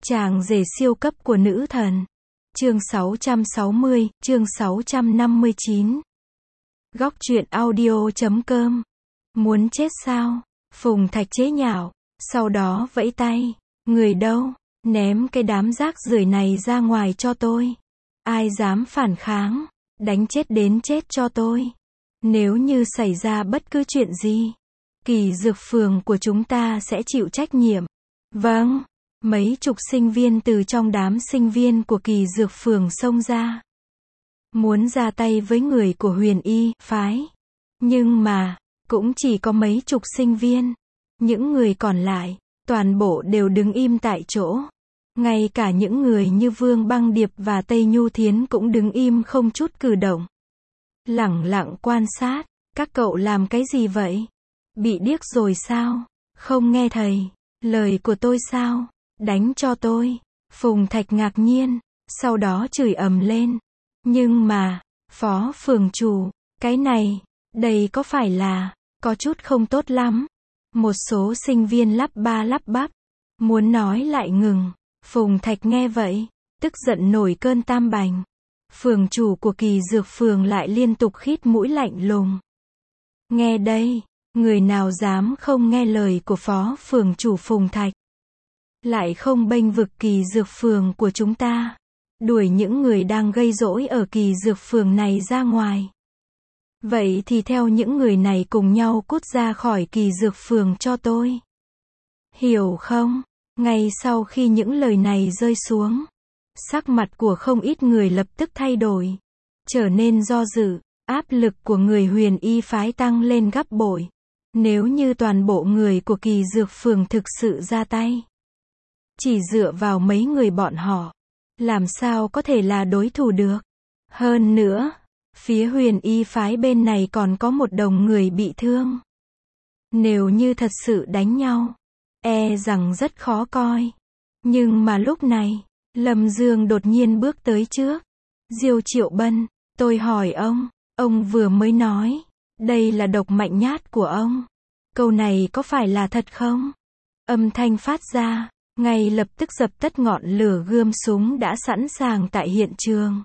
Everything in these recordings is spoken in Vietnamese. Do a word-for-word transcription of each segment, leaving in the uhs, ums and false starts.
Chàng rể siêu cấp của nữ thần. Chương sáu trăm sáu mươi, chương sáu trăm năm mươi chín. Góc truyện audio chấm com. Muốn chết sao? Phùng Thạch chế nhạo, sau đó vẫy tay. Người đâu? Ném cái đám rác rưởi này ra ngoài cho tôi. Ai dám phản kháng? Đánh chết đến chết cho tôi. Nếu như xảy ra bất cứ chuyện gì, Kỳ Dược Phường của chúng ta sẽ chịu trách nhiệm. Vâng. Mấy chục sinh viên từ trong đám sinh viên của Kỳ Dược Phường xông ra. Muốn ra tay với người của Huyền Y phái. Nhưng mà, cũng chỉ có mấy chục sinh viên. Những người còn lại, toàn bộ đều đứng im tại chỗ. Ngay cả những người như Vương Băng Điệp và Tây Nhu Thiến cũng đứng im không chút cử động. Lẳng lặng quan sát, các cậu làm cái gì vậy? Bị điếc rồi sao? Không nghe thầy, lời của tôi sao? Đánh cho tôi. Phùng Thạch ngạc nhiên, sau đó chửi ầm lên. Nhưng mà, phó phường chủ, cái này, đây có phải là, có chút không tốt lắm. Một số sinh viên lắp ba lắp bắp, muốn nói lại ngừng. Phùng Thạch nghe vậy, tức giận nổi cơn tam bành. Phường chủ của Kỳ Dược Phường lại liên tục khít mũi lạnh lùng. Nghe đây, người nào dám không nghe lời của phó phường chủ Phùng Thạch, lại không bênh vực Kỳ Dược Phường của chúng ta, đuổi những người đang gây rỗi ở Kỳ Dược Phường này ra ngoài. Vậy thì theo những người này cùng nhau cút ra khỏi Kỳ Dược Phường cho tôi. Hiểu không? Ngay sau khi những lời này rơi xuống, sắc mặt của không ít người lập tức thay đổi, trở nên do dự, áp lực của người Huyền Y phái tăng lên gấp bội. Nếu như toàn bộ người của Kỳ Dược Phường thực sự ra tay, chỉ dựa vào mấy người bọn họ, làm sao có thể là đối thủ được. Hơn nữa, phía Huyền Y phái bên này còn có một đồng người bị thương. Nếu như thật sự đánh nhau, e rằng rất khó coi. Nhưng mà lúc này, Lâm Dương đột nhiên bước tới trước. Diêu Triệu Bân, tôi hỏi ông, ông vừa mới nói, đây là độc mạnh nhát của ông. Câu này có phải là thật không? Âm thanh phát ra, ngay lập tức dập tắt ngọn lửa gươm súng đã sẵn sàng tại hiện trường.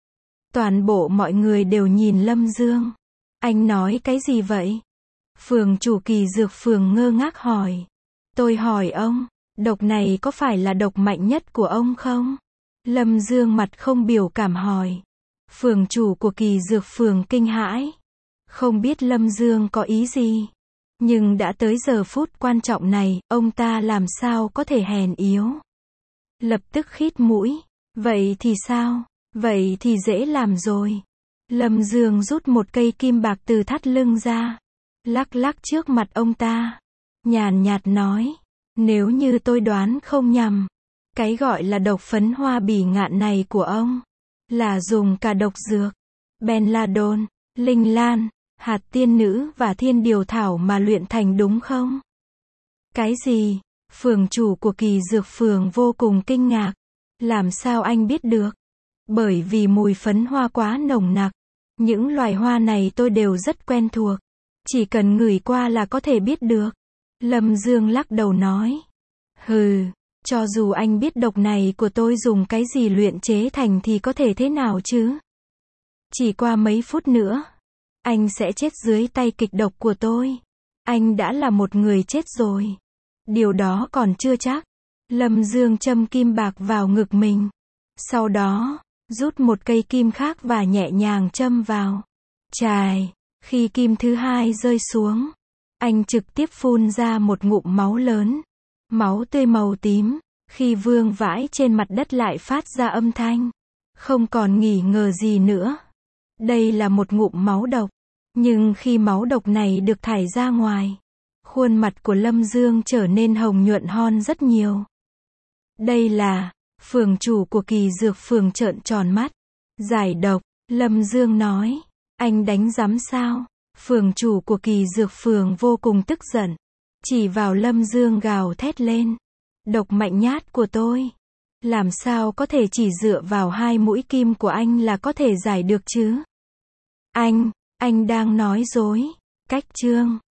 Toàn bộ mọi người đều nhìn Lâm Dương. Anh nói cái gì vậy? Phường chủ Kỳ Dược Phường ngơ ngác hỏi. Tôi hỏi ông, độc này có phải là độc mạnh nhất của ông không? Lâm Dương mặt không biểu cảm hỏi. Phường chủ của Kỳ Dược Phường kinh hãi. Không biết Lâm Dương có ý gì. Nhưng đã tới giờ phút quan trọng này, ông ta làm sao có thể hèn yếu. Lập tức khít mũi. Vậy thì sao? Vậy thì dễ làm rồi. Lâm Dương rút một cây kim bạc từ thắt lưng ra. Lắc lắc trước mặt ông ta. Nhàn nhạt nói. Nếu như tôi đoán không nhầm, cái gọi là độc phấn hoa bỉ ngạn này của ông, là dùng cả độc dược, Benladon, Linh Lan, hạt tiên nữ và thiên điều thảo mà luyện thành đúng không? Cái gì? Phường chủ của Kỳ Dược Phường vô cùng kinh ngạc. Làm sao anh biết được? Bởi vì mùi phấn hoa quá nồng nặc. Những loài hoa này tôi đều rất quen thuộc. Chỉ cần ngửi qua là có thể biết được. Lâm Dương lắc đầu nói. Hừ, cho dù anh biết độc này của tôi dùng cái gì luyện chế thành thì có thể thế nào chứ? Chỉ qua mấy phút nữa, anh sẽ chết dưới tay kịch độc của tôi. Anh đã là một người chết rồi. Điều đó còn chưa chắc. Lâm Dương châm kim bạc vào ngực mình. Sau đó, rút một cây kim khác và nhẹ nhàng châm vào. Chài, khi kim thứ hai rơi xuống, anh trực tiếp phun ra một ngụm máu lớn. Máu tươi màu tím, khi vương vãi trên mặt đất lại phát ra âm thanh. Không còn nghi ngờ gì nữa. Đây là một ngụm máu độc. Nhưng khi máu độc này được thải ra ngoài, khuôn mặt của Lâm Dương trở nên hồng nhuận hon rất nhiều. Đây là, phường chủ của Kỳ Dược Phường trợn tròn mắt. Giải độc, Lâm Dương nói. Anh đánh rắm sao? Phường chủ của Kỳ Dược Phường vô cùng tức giận. Chỉ vào Lâm Dương gào thét lên. Độc mạnh nhát của tôi. Làm sao có thể chỉ dựa vào hai mũi kim của anh là có thể giải được chứ? Anh, anh đang nói dối. Cách chương.